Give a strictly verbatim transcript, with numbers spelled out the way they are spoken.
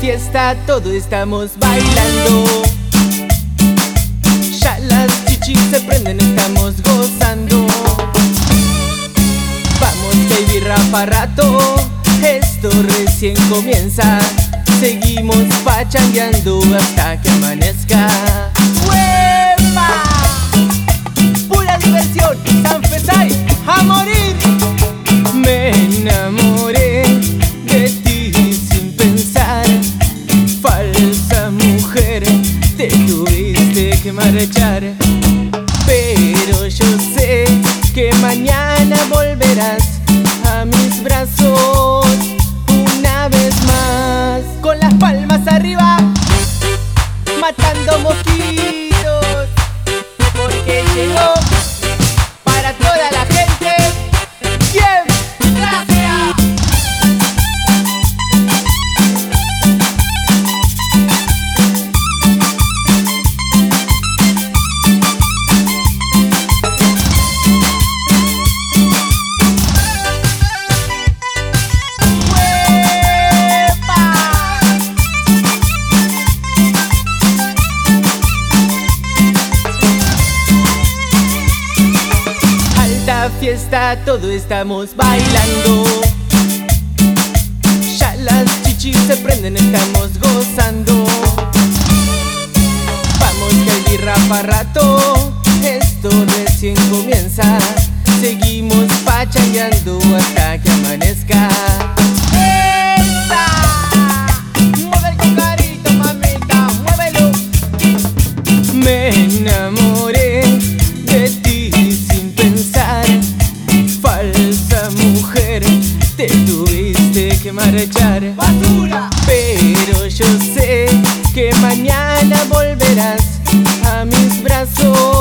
fiesta, todos estamos bailando. Ya las chichis se prenden, estamos gozando. Vamos que hay birra pa' rato, esto recién comienza. Seguimos pachangueando hasta que amanezca. ¡Huepa! Pura diversión, San Fesay, a morir. Me enamoré de ti sin pensar, falsa mujer, te tuviste que marchar. Pero yo sé que mañana volverás a mis brazos una vez más. Con las palmas arriba, matando mosquitos, porque llegó para toda la gente. ¡Bien! ¡Gracias! Fiesta, todos estamos bailando. Ya las chichis se prenden, estamos gozando. Vamos que hay birra pa' rato, esto recién comienza. Seguimos pachangueando hasta que amanezca. ¡Esta! Mueve el cocarito, mamita, muévelo. Me enamoré de ti sin pensar, falsa mujer, te tuviste que marchar. ¡Basura! Pero yo sé que mañana volverás a mis brazos